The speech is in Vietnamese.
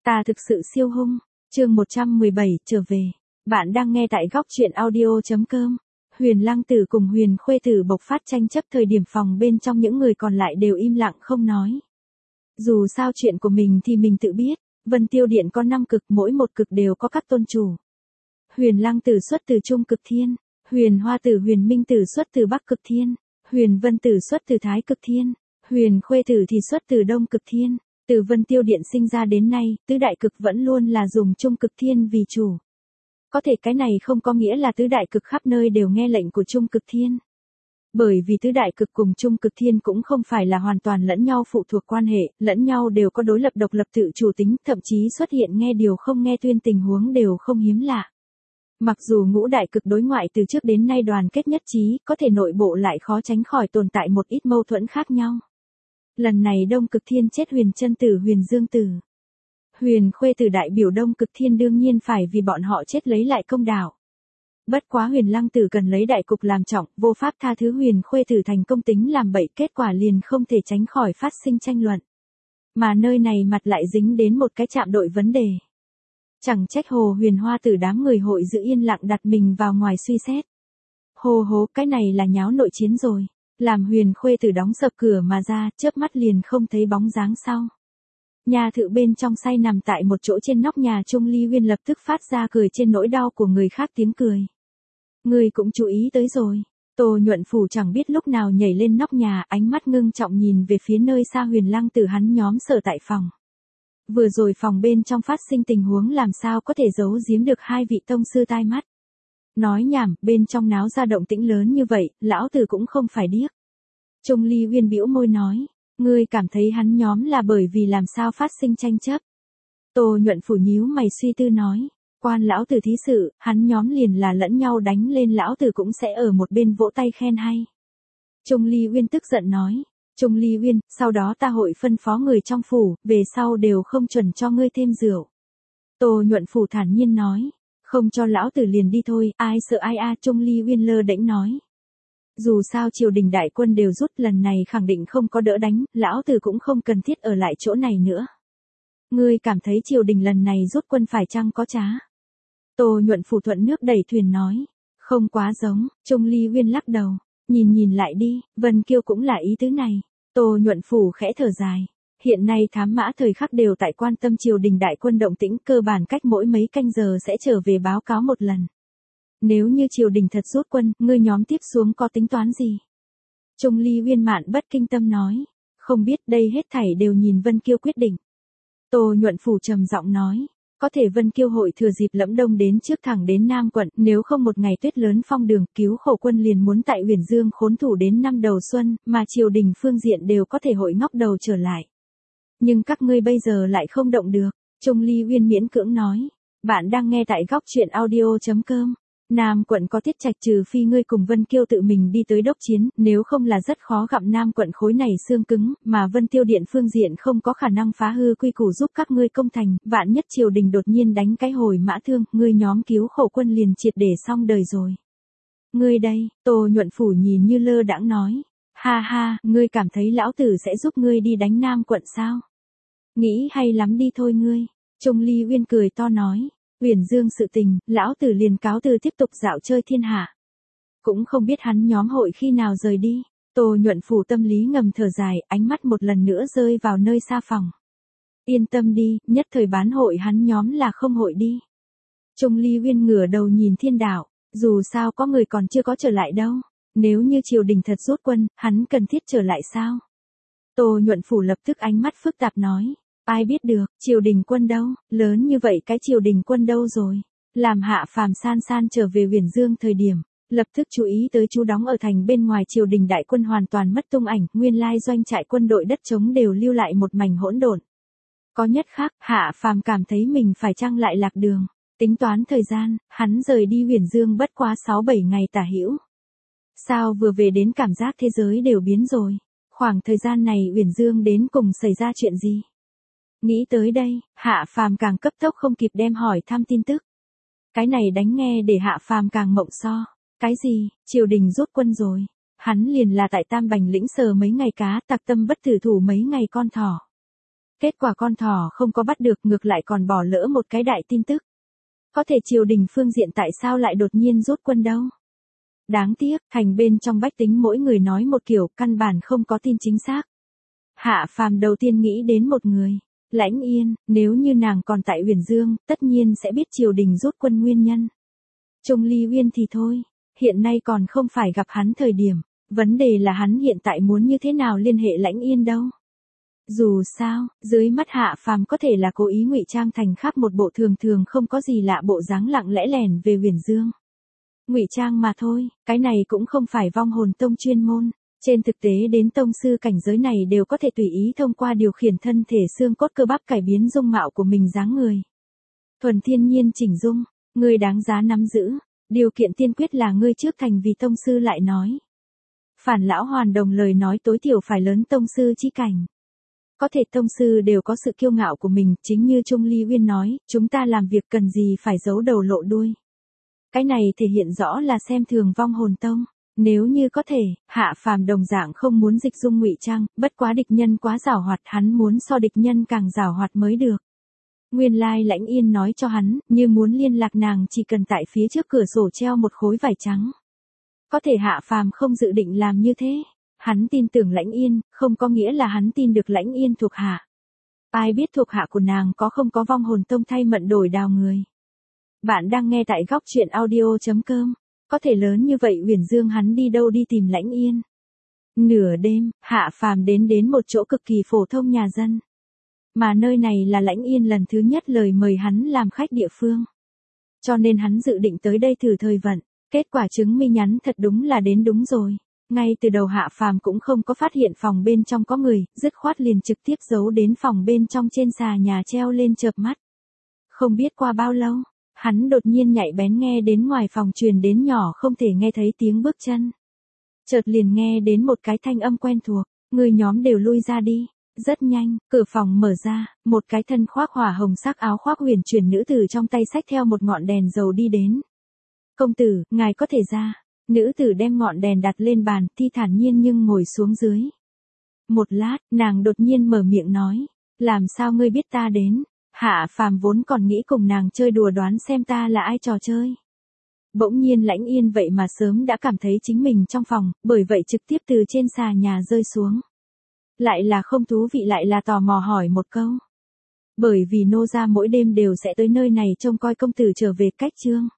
Ta thực sự siêu hung. Chương 117 trở về. Bạn đang nghe tại góc truyện audio.com. Huyền Lăng Tử cùng Huyền Khuê Tử bộc phát tranh chấp thời điểm phòng bên trong những người còn lại đều im lặng không nói. Dù sao chuyện của mình thì mình tự biết, Vân Tiêu Điện có 5 cực, mỗi một cực đều có các tôn chủ. Huyền Lăng Tử xuất từ Trung Cực Thiên, Huyền Hoa Tử Huyền Minh Tử xuất từ Bắc Cực Thiên, Huyền Vân Tử xuất từ Thái Cực Thiên, Huyền Khuê Tử thì xuất từ Đông Cực Thiên. Từ Vân Tiêu Điện sinh ra đến nay, tứ đại cực vẫn luôn là dùng Trung Cực Thiên vì chủ. Có thể cái này không có nghĩa là tứ đại cực khắp nơi đều nghe lệnh của Trung Cực Thiên. Bởi vì tứ đại cực cùng Trung Cực Thiên cũng không phải là hoàn toàn lẫn nhau phụ thuộc quan hệ, lẫn nhau đều có đối lập độc lập tự chủ tính, thậm chí xuất hiện nghe điều không nghe tuyên tình huống đều không hiếm lạ. Mặc dù ngũ đại cực đối ngoại từ trước đến nay đoàn kết nhất trí, có thể nội bộ lại khó tránh khỏi tồn tại một ít mâu thuẫn khác nhau. Lần này Đông Cực Thiên chết Huyền Chân Tử Huyền Dương Tử. Huyền Khuê Tử đại biểu Đông Cực Thiên đương nhiên phải vì bọn họ chết lấy lại công đạo. Bất quá Huyền Lăng Tử cần lấy đại cục làm trọng, vô pháp tha thứ Huyền Khuê Tử thành công tính làm bậy, kết quả liền không thể tránh khỏi phát sinh tranh luận. Mà nơi này mặt lại dính đến một cái chạm đội vấn đề. Chẳng trách Hồ Huyền Hoa Tử đám người hội giữ yên lặng đặt mình vào ngoài suy xét. Hồ hố, cái này là nháo nội chiến rồi. Làm Huyền Khuê Tử đóng sập cửa mà ra, chớp mắt liền không thấy bóng dáng sau. Nhà thự bên trong say nằm tại một chỗ trên nóc nhà Trung Ly Huyên lập tức phát ra cười trên nỗi đau của người khác tiếng cười. Người cũng chú ý tới rồi. Tô Nhuận Phủ chẳng biết lúc nào nhảy lên nóc nhà, ánh mắt ngưng trọng nhìn về phía nơi xa Huyền Lăng Tử hắn nhóm sở tại phòng. Vừa rồi phòng bên trong phát sinh tình huống làm sao có thể giấu giếm được hai vị tông sư tai mắt. Nói nhảm, bên trong náo ra động tĩnh lớn như vậy, lão tử cũng không phải điếc. Trung Ly Huyên bĩu môi nói, ngươi cảm thấy hắn nhóm là bởi vì làm sao phát sinh tranh chấp. Tô Nhuận Phủ nhíu mày suy tư nói, quan lão tử thí sự, hắn nhóm liền là lẫn nhau đánh lên, lão tử cũng sẽ ở một bên vỗ tay khen hay. Trung Ly Huyên tức giận nói, Trung Ly Huyên, sau đó ta hội phân phó người trong phủ, về sau đều không chuẩn cho ngươi thêm rượu. Tô Nhuận Phủ thản nhiên nói, không cho lão tử liền đi thôi, ai sợ ai a. Trung Ly Huyên lơ đễnh nói. Dù sao triều đình đại quân đều rút, lần này khẳng định không có đỡ đánh, lão tử cũng không cần thiết ở lại chỗ này nữa. Ngươi cảm thấy triều đình lần này rút quân phải chăng có trá? Tô Nhuận Phủ thuận nước đẩy thuyền nói. Không quá giống. Trung Ly Huyên lắc đầu. Nhìn lại đi, Vân Kiêu cũng là ý tứ này. Tô Nhuận Phủ khẽ thở dài. Hiện nay thám mã thời khắc đều tại quan tâm triều đình đại quân động tĩnh, cơ bản cách mỗi mấy canh giờ sẽ trở về báo cáo một lần. Nếu như triều đình thật rút quân, ngươi nhóm tiếp xuống có tính toán gì? Trung Ly Huyên mạn bất kinh tâm nói. Không biết, đây hết thảy đều nhìn Vân Kiêu quyết định. Tô Nhuận Phủ trầm giọng nói. Có thể Vân Kiêu hội thừa dịp Lẫm Đông đến trước thẳng đến Nam quận, nếu không một ngày tuyết lớn phong đường, cứu khổ quân liền muốn tại Huyền Dương khốn thủ đến năm đầu xuân, mà triều đình phương diện đều có thể hội ngóc đầu trở lại. Nhưng các ngươi bây giờ lại không động được. Trung Ly Huyên miễn cưỡng nói. Bạn đang nghe tại góc truyện audio.com. Nam quận có tiết trạch, trừ phi ngươi cùng Vân Kiêu tự mình đi tới đốc chiến, nếu không là rất khó gặm Nam quận khối này xương cứng, mà Vân Tiêu Điện phương diện không có khả năng phá hư quy củ giúp các ngươi công thành, vạn nhất triều đình đột nhiên đánh cái hồi mã thương, ngươi nhóm cứu khổ quân liền triệt để xong đời rồi. Ngươi đây, Tô Nhuận Phủ nhìn như lơ đãng nói. Ha ha, ngươi cảm thấy lão tử sẽ giúp ngươi đi đánh Nam quận sao? Nghĩ hay lắm đi thôi ngươi. Trung Ly Huyên cười to nói. Huyền Dương sự tình, lão tử liền cáo từ tiếp tục dạo chơi thiên hạ. Cũng không biết hắn nhóm hội khi nào rời đi. Tô Nhuận Phủ tâm lý ngầm thở dài, ánh mắt một lần nữa rơi vào nơi xa phòng. Yên tâm đi, nhất thời bán hội hắn nhóm là không hội đi. Trung Ly Huyên ngửa đầu nhìn thiên đạo, dù sao có người còn chưa có trở lại đâu. Nếu như triều đình thật rút quân, hắn cần thiết trở lại sao? Tô Nhuận Phủ lập tức ánh mắt phức tạp nói. Ai biết được, triều đình quân đâu, lớn như vậy cái triều đình quân đâu rồi. Làm Hạ Phàm san san trở về Huyền Dương thời điểm, lập tức chú ý tới chú đóng ở thành bên ngoài triều đình đại quân hoàn toàn mất tung ảnh, nguyên lai doanh trại quân đội đất trống đều lưu lại một mảnh hỗn độn. Có nhất khác, Hạ Phàm cảm thấy mình phải chăng lại lạc đường. Tính toán thời gian, hắn rời đi Huyền Dương bất quá 6-7 ngày tả hữu. Sao vừa về đến cảm giác thế giới đều biến rồi. Khoảng thời gian này Huyền Dương đến cùng xảy ra chuyện gì? Nghĩ tới đây, Hạ Phàm càng cấp tốc không kịp đem hỏi thăm tin tức. Cái này đánh nghe để Hạ Phàm càng mộng so. Cái gì, triều đình rút quân rồi. Hắn liền là tại Tam Bành lĩnh sờ mấy ngày cá, tặc tâm bất tử thủ mấy ngày con thỏ. Kết quả con thỏ không có bắt được, ngược lại còn bỏ lỡ một cái đại tin tức. Có thể triều đình phương diện tại sao lại đột nhiên rút quân đâu? Đáng tiếc, thành bên trong bách tính mỗi người nói một kiểu, căn bản không có tin chính xác. Hạ Phàm đầu tiên nghĩ đến một người, Lãnh Yên, nếu như nàng còn tại Uyển Dương, tất nhiên sẽ biết triều đình rút quân nguyên nhân. Trung Ly Uyên thì thôi, hiện nay còn không phải gặp hắn thời điểm, vấn đề là hắn hiện tại muốn như thế nào liên hệ Lãnh Yên đâu. Dù sao, dưới mắt Hạ Phàm có thể là cố ý ngụy trang thành khác một bộ thường thường không có gì lạ bộ dáng lặng lẽ lẻn về Uyển Dương. Ngụy trang mà thôi, cái này cũng không phải vong hồn tông chuyên môn. Trên thực tế đến tông sư cảnh giới này đều có thể tùy ý thông qua điều khiển thân thể xương cốt cơ bắp cải biến dung mạo của mình dáng người. Thuần thiên nhiên chỉnh dung, ngươi đáng giá nắm giữ, điều kiện tiên quyết là ngươi trước thành vì tông sư lại nói. Phản lão hoàn đồng lời nói tối thiểu phải lớn tông sư chi cảnh. Có thể tông sư đều có sự kiêu ngạo của mình, chính như Trung Ly Uyên nói, chúng ta làm việc cần gì phải giấu đầu lộ đuôi. Cái này thể hiện rõ là xem thường vong hồn tông. Nếu như có thể, Hạ Phàm đồng dạng không muốn dịch dung ngụy trang, bất quá địch nhân quá giảo hoạt, hắn muốn so địch nhân càng giảo hoạt mới được. Nguyên lai Lãnh Yên nói cho hắn, như muốn liên lạc nàng chỉ cần tại phía trước cửa sổ treo một khối vải trắng. Có thể Hạ Phàm không dự định làm như thế. Hắn tin tưởng Lãnh Yên, không có nghĩa là hắn tin được Lãnh Yên thuộc hạ. Ai biết thuộc hạ của nàng có không có vong hồn tông thay mận đổi đào người. Bạn đang nghe tại góc truyện audio.com. Có thể lớn như vậy Uyển Dương hắn đi đâu đi tìm Lãnh Yên. Nửa đêm, Hạ Phàm đến một chỗ cực kỳ phổ thông nhà dân. Mà nơi này là Lãnh Yên lần thứ nhất lời mời hắn làm khách địa phương. Cho nên hắn dự định tới đây thử thời vận. Kết quả chứng minh nhắn thật đúng là đến đúng rồi. Ngay từ đầu Hạ Phàm cũng không có phát hiện phòng bên trong có người, dứt khoát liền trực tiếp giấu đến phòng bên trong trên xà nhà treo lên chợp mắt. Không biết qua bao lâu, hắn đột nhiên nhạy bén nghe đến ngoài phòng truyền đến nhỏ không thể nghe thấy tiếng bước chân. Chợt liền nghe đến một cái thanh âm quen thuộc, người nhóm đều lui ra đi. Rất nhanh, cửa phòng mở ra, một cái thân khoác hỏa hồng sắc áo khoác huyền chuyển nữ tử trong tay xách theo một ngọn đèn dầu đi đến. Công tử, ngài có thể ra. Nữ tử đem ngọn đèn đặt lên bàn, thi thản nhiên nhưng ngồi xuống dưới. Một lát, nàng đột nhiên mở miệng nói, làm sao ngươi biết ta đến? Hạ Phàm vốn còn nghĩ cùng nàng chơi đùa đoán xem ta là ai trò chơi. Bỗng nhiên Lãnh Yên vậy mà sớm đã cảm thấy chính mình trong phòng, bởi vậy trực tiếp từ trên xà nhà rơi xuống. Lại là không thú vị lại là tò mò hỏi một câu. Bởi vì nô gia mỗi đêm đều sẽ tới nơi này trông coi công tử trở về cách chương.